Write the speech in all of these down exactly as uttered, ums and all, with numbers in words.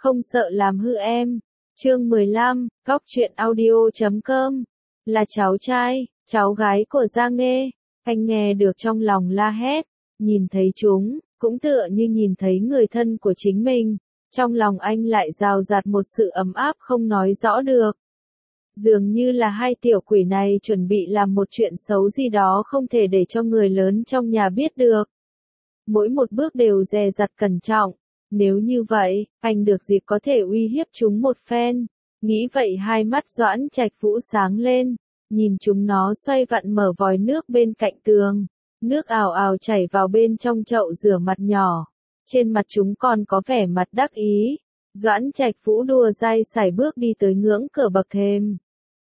không sợ làm hư em. Chương mười lăm, Góc truyện audio chấm com. Là cháu trai, cháu gái của Giang Nghê. Anh nghe được trong lòng la hét, nhìn thấy chúng, cũng tựa như nhìn thấy người thân của chính mình. Trong lòng anh lại rào rạt một sự ấm áp không nói rõ được. Dường như là hai tiểu quỷ này chuẩn bị làm một chuyện xấu gì đó không thể để cho người lớn trong nhà biết được. Mỗi một bước đều dè dặt cẩn trọng. Nếu như vậy, anh được dịp có thể uy hiếp chúng một phen. Nghĩ vậy hai mắt Doãn Trạch Vũ sáng lên, nhìn chúng nó xoay vặn mở vòi nước bên cạnh tường. Nước ào ào chảy vào bên trong chậu rửa mặt nhỏ. Trên mặt chúng còn có vẻ mặt đắc ý. Doãn Trạch Vũ đùa dai sải bước đi tới ngưỡng cửa bậc thềm.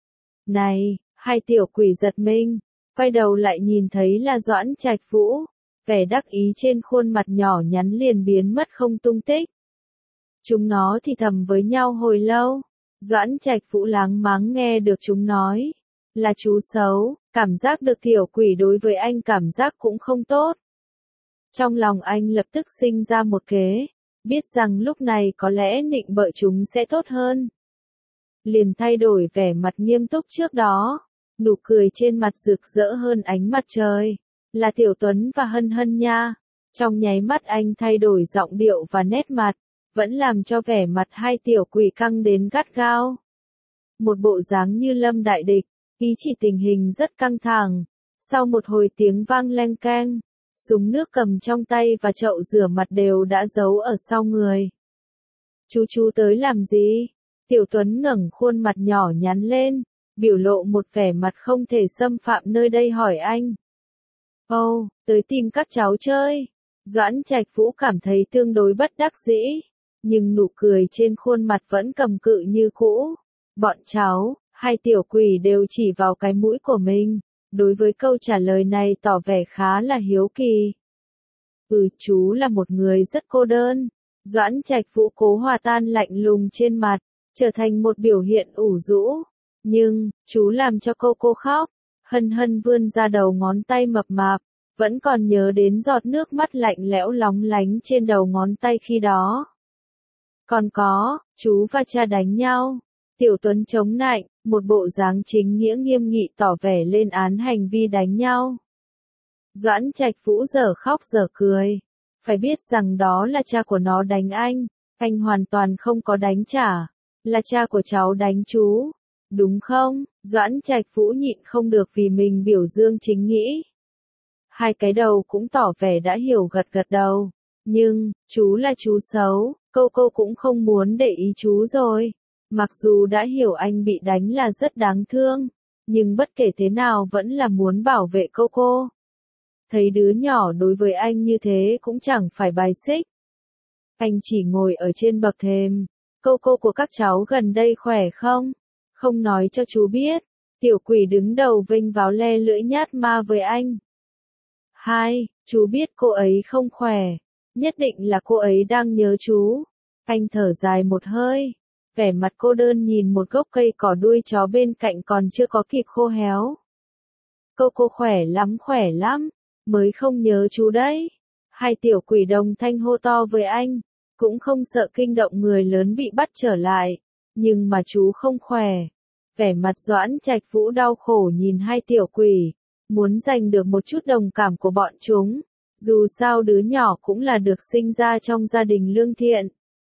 Này, hai tiểu quỷ giật mình, quay đầu lại nhìn thấy là Doãn Trạch Vũ. Vẻ đắc ý trên khuôn mặt nhỏ nhắn liền biến mất không tung tích. Chúng nó thì thầm với nhau hồi lâu. Doãn Trạch Vũ láng máng nghe được chúng nói. Là chú xấu, cảm giác được tiểu quỷ đối với anh cảm giác cũng không tốt. Trong lòng anh lập tức sinh ra một kế, biết rằng lúc này có lẽ nịnh bợ chúng sẽ tốt hơn. Liền thay đổi vẻ mặt nghiêm túc trước đó, nụ cười trên mặt rực rỡ hơn ánh mặt trời. Là Tiểu Tuấn và Hân Hân nha. Trong nháy mắt anh thay đổi giọng điệu và nét mặt, vẫn làm cho vẻ mặt hai tiểu quỷ căng đến gắt gao. Một bộ dáng như lâm đại địch, ý chỉ tình hình rất căng thẳng. Sau một hồi tiếng vang leng keng, súng nước cầm trong tay và chậu rửa mặt đều đã giấu ở sau người. Chú chú tới làm gì? Tiểu Tuấn ngẩng khuôn mặt nhỏ nhắn lên, biểu lộ một vẻ mặt không thể xâm phạm nơi đây hỏi anh. Ồ, oh, tới tìm các cháu chơi. Doãn Trạch Vũ cảm thấy tương đối bất đắc dĩ, nhưng nụ cười trên khuôn mặt vẫn cầm cự như cũ. Bọn cháu, hai tiểu quỷ đều chỉ vào cái mũi của mình, đối với câu trả lời này tỏ vẻ khá là hiếu kỳ. Ừ, chú là một người rất cô đơn. Doãn Trạch Vũ cố hòa tan lạnh lùng trên mặt, trở thành một biểu hiện ủ rũ. Nhưng, chú làm cho cô cô khóc. Hân Hân vươn ra đầu ngón tay mập mạp, vẫn còn nhớ đến giọt nước mắt lạnh lẽo lóng lánh trên đầu ngón tay khi đó. Còn có, chú và cha đánh nhau. Tiểu Tuấn chống nạnh, một bộ dáng chính nghĩa nghiêm nghị tỏ vẻ lên án hành vi đánh nhau. Doãn Trạch Vũ dở khóc dở cười. Phải biết rằng đó là cha của nó đánh anh, anh hoàn toàn không có đánh trả. Là cha của cháu đánh chú. Đúng không? Doãn Trạch Vũ nhịn không được vì mình biểu dương chính nghĩ. Hai cái đầu cũng tỏ vẻ đã hiểu gật gật đầu. Nhưng, chú là chú xấu, cô cô cũng không muốn để ý chú rồi. Mặc dù đã hiểu anh bị đánh là rất đáng thương, nhưng bất kể thế nào vẫn là muốn bảo vệ cô cô. Thấy đứa nhỏ đối với anh như thế cũng chẳng phải bài xích. Anh chỉ ngồi ở trên bậc thềm. Cô cô của các cháu gần đây khỏe không? Không nói cho chú biết. Tiểu quỷ đứng đầu vênh váo le lưỡi nhát ma với anh. Hai, chú biết cô ấy không khỏe. Nhất định là cô ấy đang nhớ chú. Anh thở dài một hơi. Vẻ mặt cô đơn nhìn một gốc cây cỏ đuôi chó bên cạnh còn chưa có kịp khô héo. Cô cô khỏe lắm khỏe lắm. Mới không nhớ chú đấy. Hai tiểu quỷ đồng thanh hô to với anh. Cũng không sợ kinh động người lớn bị bắt trở lại. Nhưng mà chú không khỏe. Vẻ mặt Doãn Trạch Vũ đau khổ nhìn hai tiểu quỷ. Muốn giành được một chút đồng cảm của bọn chúng. Dù sao đứa nhỏ cũng là được sinh ra trong gia đình lương thiện.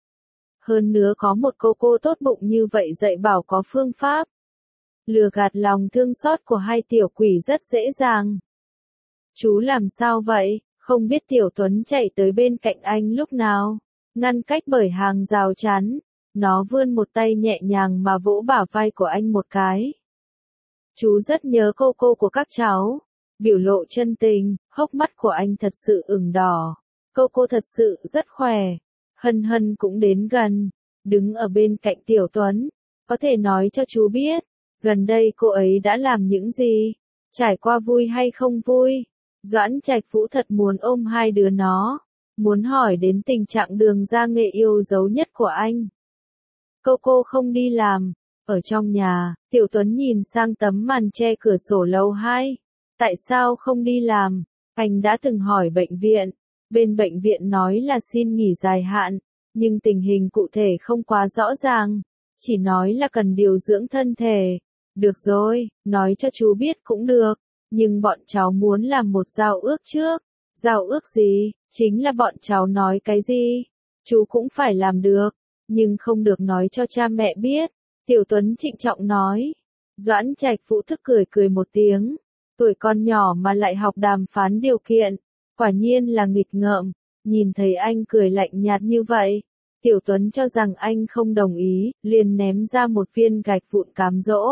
Hơn nữa có một cô cô tốt bụng như vậy dạy bảo có phương pháp. Lừa gạt lòng thương xót của hai tiểu quỷ rất dễ dàng. Chú làm sao vậy? Không biết Tiểu Tuấn chạy tới bên cạnh anh lúc nào. Ngăn cách bởi hàng rào chắn. Nó vươn một tay nhẹ nhàng mà vỗ bả vai của anh một cái. Chú rất nhớ cô cô của các cháu. Biểu lộ chân tình, hốc mắt của anh thật sự ửng đỏ. Cô cô thật sự rất khỏe. Hân Hân cũng đến gần, đứng ở bên cạnh Tiểu Tuấn. Có thể nói cho chú biết, gần đây cô ấy đã làm những gì? Trải qua vui hay không vui? Doãn Trạch Vũ thật muốn ôm hai đứa nó. Muốn hỏi đến tình trạng Đường Giang Nghệ yêu dấu nhất của anh. Cô cô không đi làm. Ở trong nhà, Tiểu Tuấn nhìn sang tấm màn che cửa sổ lầu hai. Tại sao không đi làm? Anh đã từng hỏi bệnh viện. Bên bệnh viện nói là xin nghỉ dài hạn. nhưng tình hình cụ thể không quá rõ ràng, chỉ nói là cần điều dưỡng thân thể. Được rồi, nói cho chú biết cũng được, nhưng bọn cháu muốn làm một giao ước trước. Giao ước gì? Chính là bọn cháu nói cái gì, chú cũng phải làm được, nhưng không được nói cho cha mẹ biết. Tiểu Tuấn trịnh trọng nói. Doãn Trạch Vũ thức cười cười một tiếng, tuổi con nhỏ mà lại học đàm phán điều kiện, quả nhiên là nghịch ngợm. Nhìn thấy anh cười lạnh nhạt như vậy, Tiểu Tuấn cho rằng anh không đồng ý, liền ném ra một viên gạch vụn cám dỗ.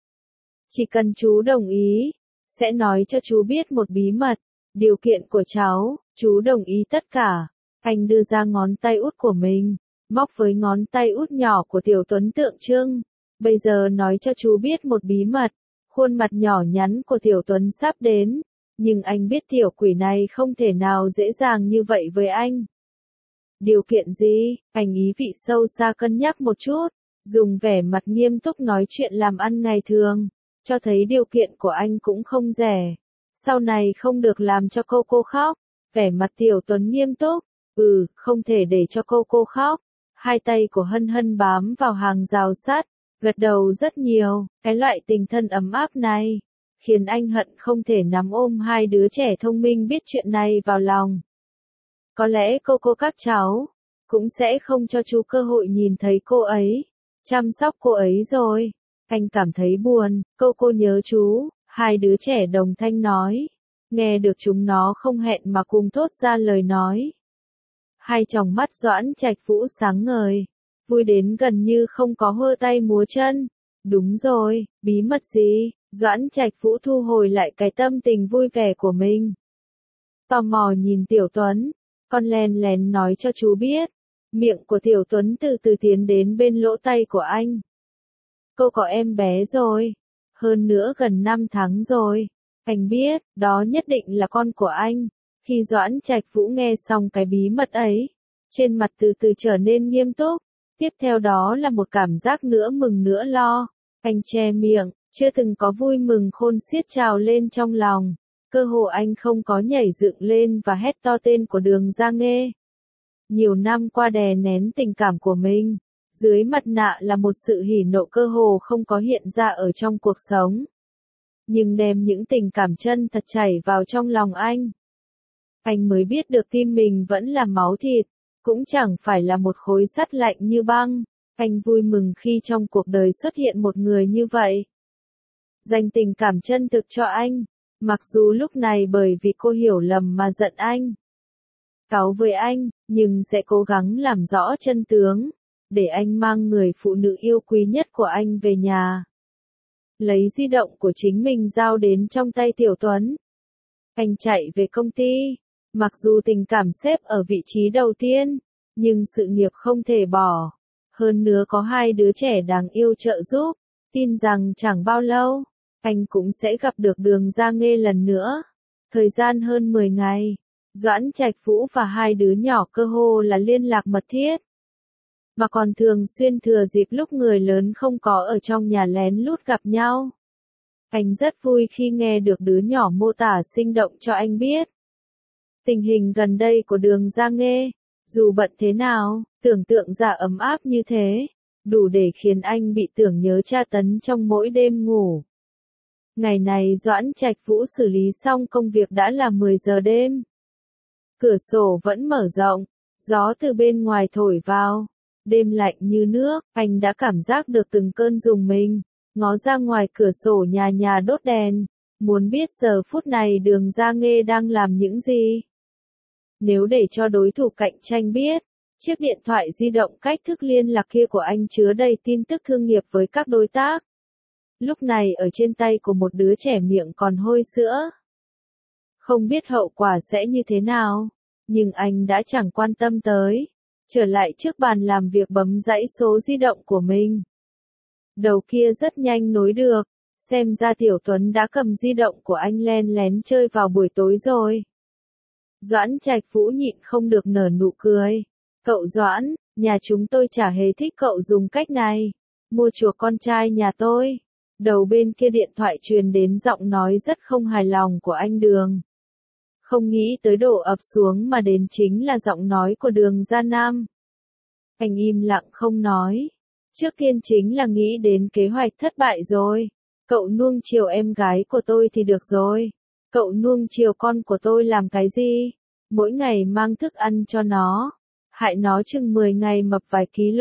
Chỉ cần chú đồng ý, sẽ nói cho chú biết một bí mật, điều kiện của cháu, chú đồng ý tất cả. Anh đưa ra ngón tay út của mình, móc với ngón tay út nhỏ của Tiểu Tuấn tượng trưng. Bây giờ nói cho chú biết một bí mật, khuôn mặt nhỏ nhắn của Tiểu Tuấn sắp đến, nhưng anh biết tiểu quỷ này không thể nào dễ dàng như vậy với anh. Điều kiện gì? Anh ý vị sâu xa cân nhắc một chút, dùng vẻ mặt nghiêm túc nói chuyện làm ăn ngày thường, cho thấy điều kiện của anh cũng không rẻ. Sau này không được làm cho cô cô khóc. Vẻ mặt Tiểu Tuấn nghiêm túc, ừ, không thể để cho cô cô khóc. Hai tay của Hân Hân bám vào hàng rào sắt, gật đầu rất nhiều. Cái loại tình thân ấm áp này khiến anh hận không thể nắm ôm hai đứa trẻ thông minh biết chuyện này vào lòng. Có lẽ cô cô các cháu cũng sẽ không cho chú cơ hội nhìn thấy cô ấy, chăm sóc cô ấy rồi. Anh cảm thấy buồn, cô cô nhớ chú. Hai đứa trẻ đồng thanh nói, nghe được chúng nó không hẹn mà cùng thốt ra lời nói. Hai tròng mắt Doãn Trạch Vũ sáng ngời, vui đến gần như không có hơ tay múa chân. Đúng rồi, bí mật gì? Doãn Trạch Vũ thu hồi lại cái tâm tình vui vẻ của mình. Tò mò nhìn Tiểu Tuấn, con lén lén nói cho chú biết. Miệng của Tiểu Tuấn từ từ tiến đến bên lỗ tai của anh. Cô có em bé rồi, hơn nữa gần năm tháng rồi. Anh biết, đó nhất định là con của anh. Khi Doãn Trạch Vũ nghe xong cái bí mật ấy, trên mặt từ từ trở nên nghiêm túc. Tiếp theo đó là một cảm giác nữa mừng nữa lo. Anh che miệng, chưa từng có vui mừng khôn xiết trào lên trong lòng. Cơ hồ anh không có nhảy dựng lên và hét to tên của Đường Gia Nghê. Nhiều năm qua đè nén tình cảm của mình, dưới mặt nạ là một sự hỉ nộ cơ hồ không có hiện ra ở trong cuộc sống. Nhưng đem những tình cảm chân thật chảy vào trong lòng anh. Anh mới biết được tim mình vẫn là máu thịt, cũng chẳng phải là một khối sắt lạnh như băng. Anh vui mừng khi trong cuộc đời xuất hiện một người như vậy. Dành tình cảm chân thực cho anh, mặc dù lúc này bởi vì cô hiểu lầm mà giận anh. Cáu với anh, nhưng sẽ cố gắng làm rõ chân tướng, để anh mang người phụ nữ yêu quý nhất của anh về nhà. Lấy di động của chính mình giao đến trong tay Tiểu Tuấn. Anh chạy về công ty, mặc dù tình cảm xếp ở vị trí đầu tiên, nhưng sự nghiệp không thể bỏ. Hơn nữa có hai đứa trẻ đáng yêu trợ giúp, tin rằng chẳng bao lâu, anh cũng sẽ gặp được Đường Gia Nghê lần nữa. Thời gian hơn mười ngày, Doãn Trạch Vũ và hai đứa nhỏ cơ hồ là liên lạc mật thiết. Mà còn thường xuyên thừa dịp lúc người lớn không có ở trong nhà lén lút gặp nhau. Anh rất vui khi nghe được đứa nhỏ mô tả sinh động cho anh biết. Tình hình gần đây của Đường Gia Nghê, dù bận thế nào, tưởng tượng ra ấm áp như thế, đủ để khiến anh bị tưởng nhớ tra tấn trong mỗi đêm ngủ. Ngày này Doãn Trạch Vũ xử lý xong công việc đã là mười giờ đêm. Cửa sổ vẫn mở rộng, gió từ bên ngoài thổi vào. Đêm lạnh như nước, anh đã cảm giác được từng cơn rùng mình, ngó ra ngoài cửa sổ nhà nhà đốt đèn, muốn biết giờ phút này Đường Gia Nghê đang làm những gì. Nếu để cho đối thủ cạnh tranh biết, chiếc điện thoại di động cách thức liên lạc kia của anh chứa đầy tin tức thương nghiệp với các đối tác. Lúc này ở trên tay của một đứa trẻ miệng còn hôi sữa. Không biết hậu quả sẽ như thế nào, nhưng anh đã chẳng quan tâm tới. Trở lại trước bàn làm việc bấm dãy số di động của mình. Đầu kia rất nhanh nối được, xem ra Tiểu Tuấn đã cầm di động của anh len lén chơi vào buổi tối rồi. Doãn Trạch Vũ nhịn không được nở nụ cười. Cậu Doãn, nhà chúng tôi chả hề thích cậu dùng cách này. Mua chuộc con trai nhà tôi. Đầu bên kia điện thoại truyền đến giọng nói rất không hài lòng của anh Đường. Không nghĩ tới đổ ập xuống mà đến chính là giọng nói của Đường Gia Nam. Anh im lặng không nói. Trước tiên chính là nghĩ đến kế hoạch thất bại rồi. Cậu nuông chiều em gái của tôi thì được rồi. Cậu nuông chiều con của tôi làm cái gì? Mỗi ngày mang thức ăn cho nó. Hại nó chừng mười ngày mập vài kg.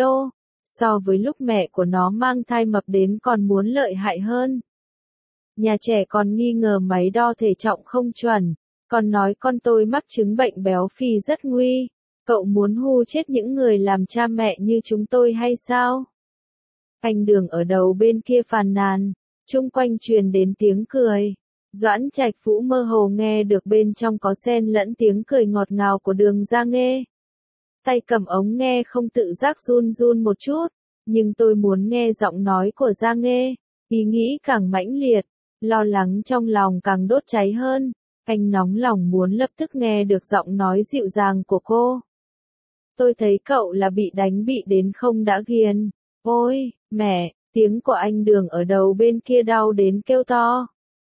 So với lúc mẹ của nó mang thai mập đến còn muốn lợi hại hơn. Nhà trẻ còn nghi ngờ máy đo thể trọng không chuẩn. Còn nói con tôi mắc chứng bệnh béo phì rất nguy. Cậu muốn hù chết những người làm cha mẹ như chúng tôi hay sao? Anh Đường ở đầu bên kia phàn nàn. Chung quanh truyền đến tiếng cười. Doãn Trạch Vũ mơ hồ nghe được bên trong có xen lẫn tiếng cười ngọt ngào của Đường Gia Nghê. Tay cầm ống nghe không tự giác run run một chút, nhưng tôi muốn nghe giọng nói của Gia Nghê. Ý nghĩ càng mãnh liệt, lo lắng trong lòng càng đốt cháy hơn. Anh nóng lòng muốn lập tức nghe được giọng nói dịu dàng của cô. Tôi thấy cậu là bị đánh bị đến không đã ghiền. Ôi, mẹ, tiếng của anh Đường ở đầu bên kia đau đến kêu to.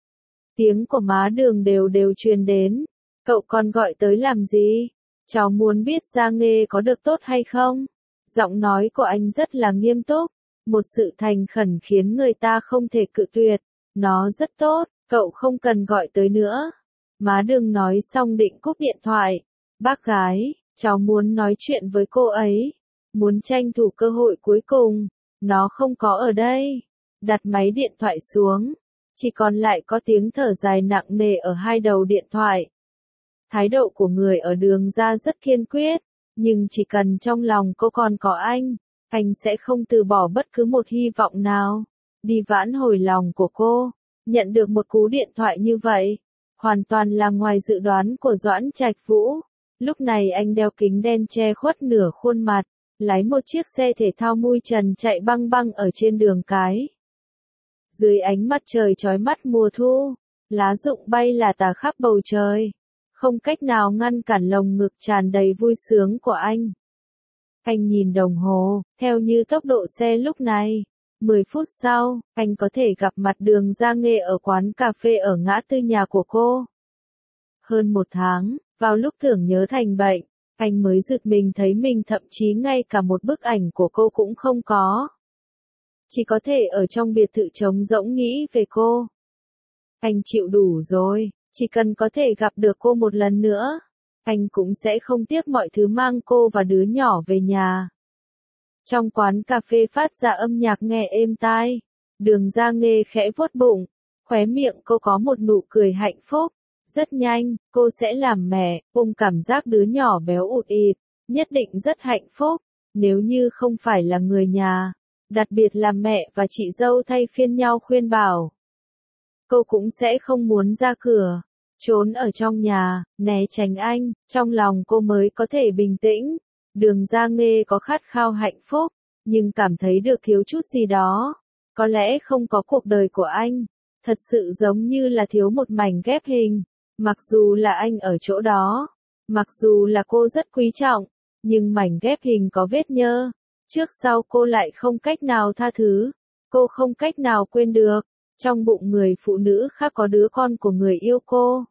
Tiếng của má Đường đều đều truyền đến. Cậu còn gọi tới làm gì? Cháu muốn biết Gia Nghê có được tốt hay không? Giọng nói của anh rất là nghiêm túc. Một sự thành khẩn khiến người ta không thể cự tuyệt. Nó rất tốt, cậu không cần gọi tới nữa. Má Đường nói xong định cúp điện thoại. Bác gái, cháu muốn nói chuyện với cô ấy. Muốn tranh thủ cơ hội cuối cùng. Nó không có ở đây. Đặt máy điện thoại xuống. Chỉ còn lại có tiếng thở dài nặng nề ở hai đầu điện thoại. Thái độ của người ở Đường ra rất kiên quyết. Nhưng chỉ cần trong lòng cô còn có anh, anh sẽ không từ bỏ bất cứ một hy vọng nào. Đi vãn hồi lòng của cô. Nhận được một cú điện thoại như vậy. Hoàn toàn là ngoài dự đoán của Doãn Trạch Vũ. Lúc này anh đeo kính đen che khuất nửa khuôn mặt. Lái một chiếc xe thể thao mui trần chạy băng băng ở trên đường cái. Dưới ánh mặt trời chói mắt mùa thu, lá rụng bay là tà khắp bầu trời. Không cách nào ngăn cản lồng ngực tràn đầy vui sướng của anh. Anh nhìn đồng hồ, theo như tốc độ xe lúc này. mười phút sau, anh có thể gặp mặt Đường Gia Nghê ở quán cà phê ở ngã tư nhà của cô. Hơn một tháng, vào lúc tưởng nhớ thành bệnh, anh mới giật mình thấy mình thậm chí ngay cả một bức ảnh của cô cũng không có. Chỉ có thể ở trong biệt thự trống rỗng nghĩ về cô. Anh chịu đủ rồi, chỉ cần có thể gặp được cô một lần nữa, anh cũng sẽ không tiếc mọi thứ mang cô và đứa nhỏ về nhà. Trong quán cà phê phát ra âm nhạc nghe êm tai, Đường Gia Nghê khẽ vuốt bụng, khóe miệng cô có một nụ cười hạnh phúc. Rất nhanh, cô sẽ làm mẹ, ôm cảm giác đứa nhỏ béo ụt ịt, nhất định rất hạnh phúc, nếu như không phải là người nhà, đặc biệt là mẹ và chị dâu thay phiên nhau khuyên bảo. Cô cũng sẽ không muốn ra cửa, trốn ở trong nhà, né tránh anh, trong lòng cô mới có thể bình tĩnh. Đường Gia Nghê có khát khao hạnh phúc, nhưng cảm thấy được thiếu chút gì đó. Có lẽ không có cuộc đời của anh, thật sự giống như là thiếu một mảnh ghép hình. Mặc dù là anh ở chỗ đó, mặc dù là cô rất quý trọng, nhưng mảnh ghép hình có vết nhơ. Trước sau cô lại không cách nào tha thứ, cô không cách nào quên được. Trong bụng người phụ nữ khác có đứa con của người yêu cô.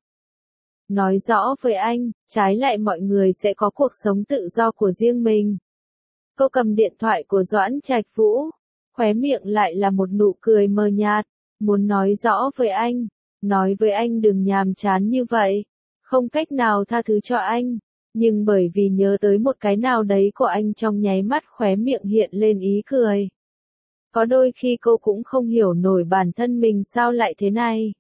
Nói rõ với anh, trái lại mọi người sẽ có cuộc sống tự do của riêng mình. Cô cầm điện thoại của Doãn Trạch Vũ, khóe miệng lại là một nụ cười mờ nhạt, muốn nói rõ với anh, nói với anh đừng nhàm chán như vậy, không cách nào tha thứ cho anh, nhưng bởi vì nhớ tới một cái nào đấy của anh trong nháy mắt khóe miệng hiện lên ý cười. Có đôi khi cô cũng không hiểu nổi bản thân mình sao lại thế này.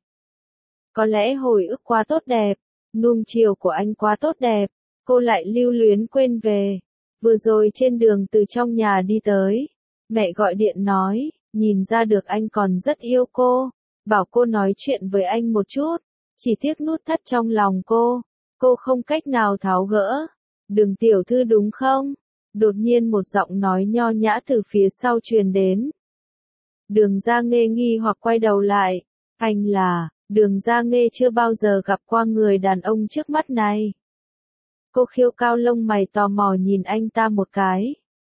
Có lẽ hồi ức quá tốt đẹp, nuông chiều của anh quá tốt đẹp, cô lại lưu luyến quên về. Vừa rồi trên đường từ trong nhà đi tới, mẹ gọi điện nói, nhìn ra được anh còn rất yêu cô, bảo cô nói chuyện với anh một chút, chỉ tiếc nút thắt trong lòng cô, cô không cách nào tháo gỡ. Đường tiểu thư đúng không? Đột nhiên một giọng nói nho nhã từ phía sau truyền đến. Đường Gia Nghê nghi hoặc quay đầu lại, anh là, Đường Gia Nghê chưa bao giờ gặp qua người đàn ông trước mắt này. Cô khiêu cao lông mày tò mò nhìn anh ta một cái.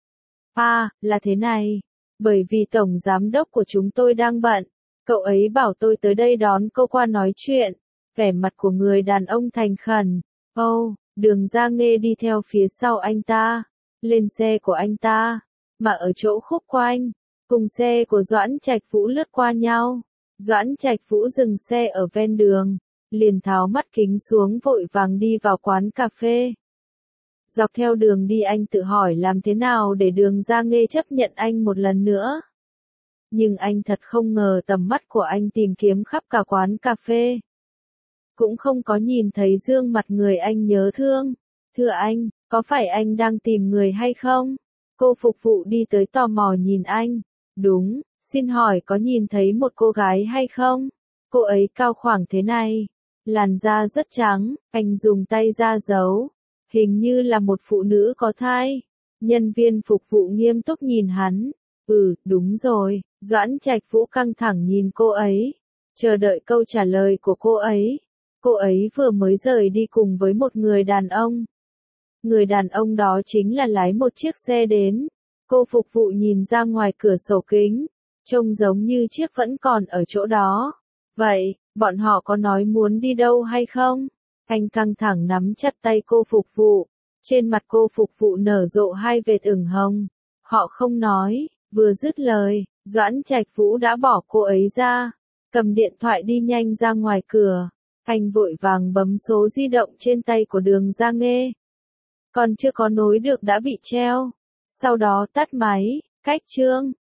À, là thế này, bởi vì tổng giám đốc của chúng tôi đang bận, cậu ấy bảo tôi tới đây đón cô qua nói chuyện. Vẻ mặt của người đàn ông thành khẩn. Ô, oh, Đường Gia Nghê đi theo phía sau anh ta, lên xe của anh ta, mà ở chỗ khúc quanh, cùng xe của Doãn Trạch Vũ lướt qua nhau. Doãn Trạch Vũ dừng xe ở ven đường, liền tháo mắt kính xuống vội vàng đi vào quán cà phê. Dọc theo đường đi anh tự hỏi làm thế nào để Đường Gia Nghê chấp nhận anh một lần nữa. Nhưng anh thật không ngờ tầm mắt của anh tìm kiếm khắp cả quán cà phê. Cũng không có nhìn thấy gương mặt người anh nhớ thương. Thưa anh, có phải anh đang tìm người hay không? Cô phục vụ đi tới tò mò nhìn anh. Đúng, xin hỏi có nhìn thấy một cô gái hay không? Cô ấy cao khoảng thế này, làn da rất trắng, anh dùng tay ra giấu. Hình như là một phụ nữ có thai. Nhân viên phục vụ nghiêm túc nhìn hắn. Ừ, đúng rồi. Doãn Trạch Vũ căng thẳng nhìn cô ấy, chờ đợi câu trả lời của cô ấy. Cô ấy vừa mới rời đi cùng với một người đàn ông. Người đàn ông đó chính là lái một chiếc xe đến. Cô phục vụ nhìn ra ngoài cửa sổ kính, trông giống như chiếc vẫn còn ở chỗ đó. Vậy, bọn họ có nói muốn đi đâu hay không? Anh căng thẳng nắm chặt tay cô phục vụ. Trên mặt cô phục vụ nở rộ hai vệt ửng hồng. Họ không nói. Vừa dứt lời, Doãn Trạch Vũ đã bỏ cô ấy ra, cầm điện thoại đi nhanh ra ngoài cửa. Anh vội vàng bấm số di động trên tay của Đường Gia Nghê. Còn chưa có nối được đã bị treo. Sau đó tắt máy, cách chương.